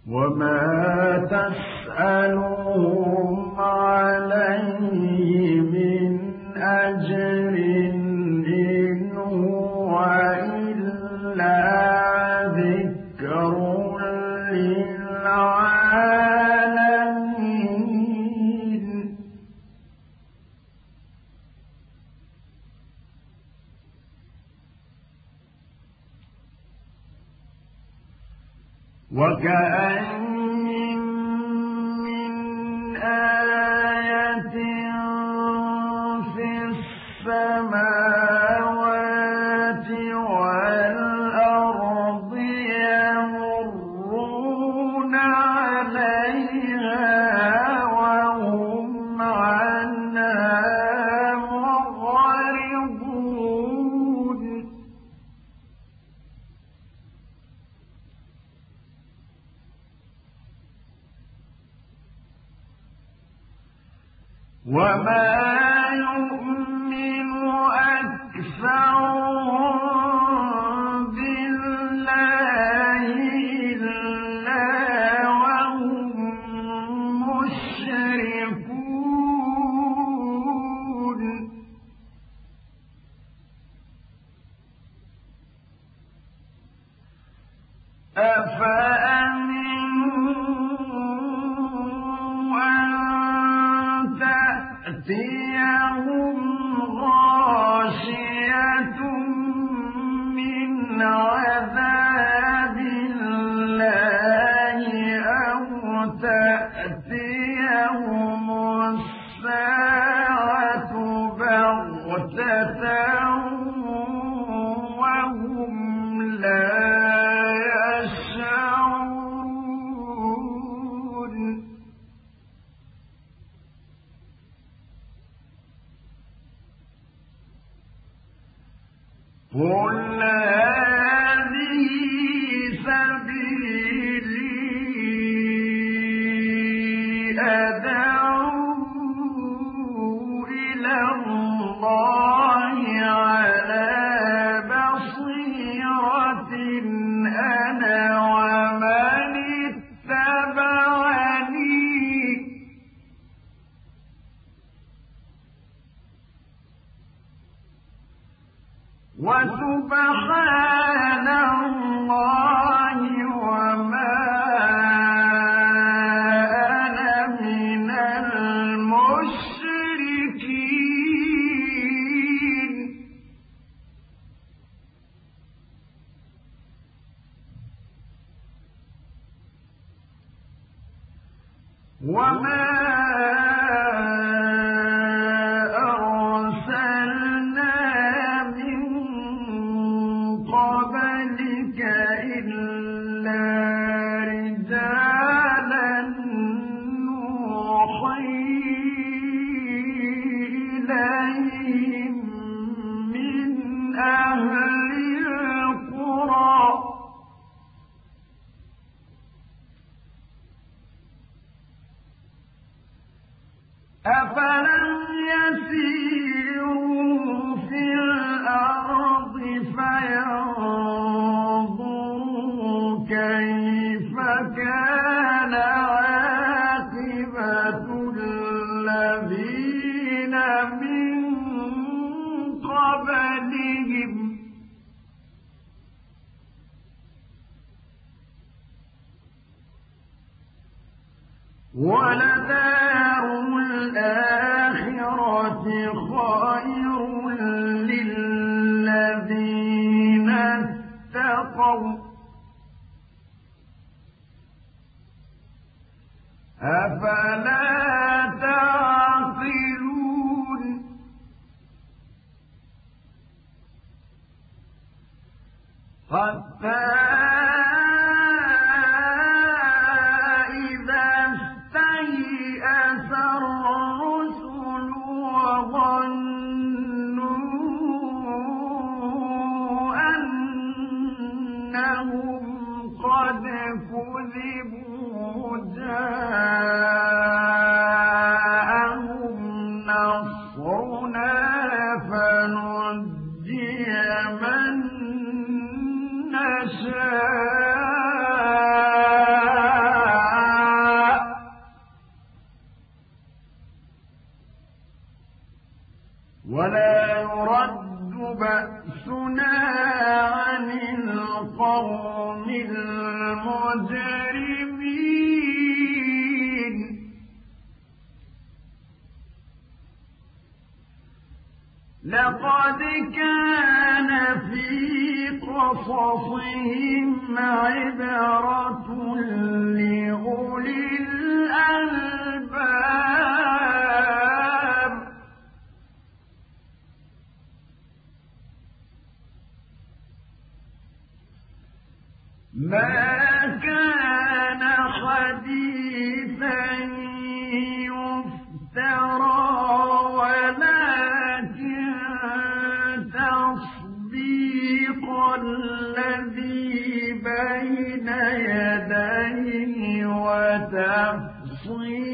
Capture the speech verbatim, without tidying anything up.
وما تسألهم عليه من أجر إن هو إلا ذكر للعالمين وكأين من آية في السماوات والأرض يمرون عليها وهم عنها معرضون وما يؤمن أكثرهم بالله إلا وهم مشركون أفأمنوا أن تأتيهم غاشية من عذاب الله أو تأتيهم الساعة بغتة وهم لا يشعرون قل هذه سبيلي أدعو إلى الله على بصيرة أنا ومن اتبعني وسبحان الله وما أنا من المشركين وما إلا رجالا نوحي إليهم من أهل القرى أفلم يسيروا في الأرض فينظروا كيف كان عاقبة الذين من قبلهم ولدار الآخرة خير للذين اتقوا أفلا تعقلون حتى قد كذبوا جاءوا المجرمين لقد كان في قصصهم عبرة لأولي الألباب ما كان حديثا يفترى ولكن تصديق الذي بين يديه وتفصيل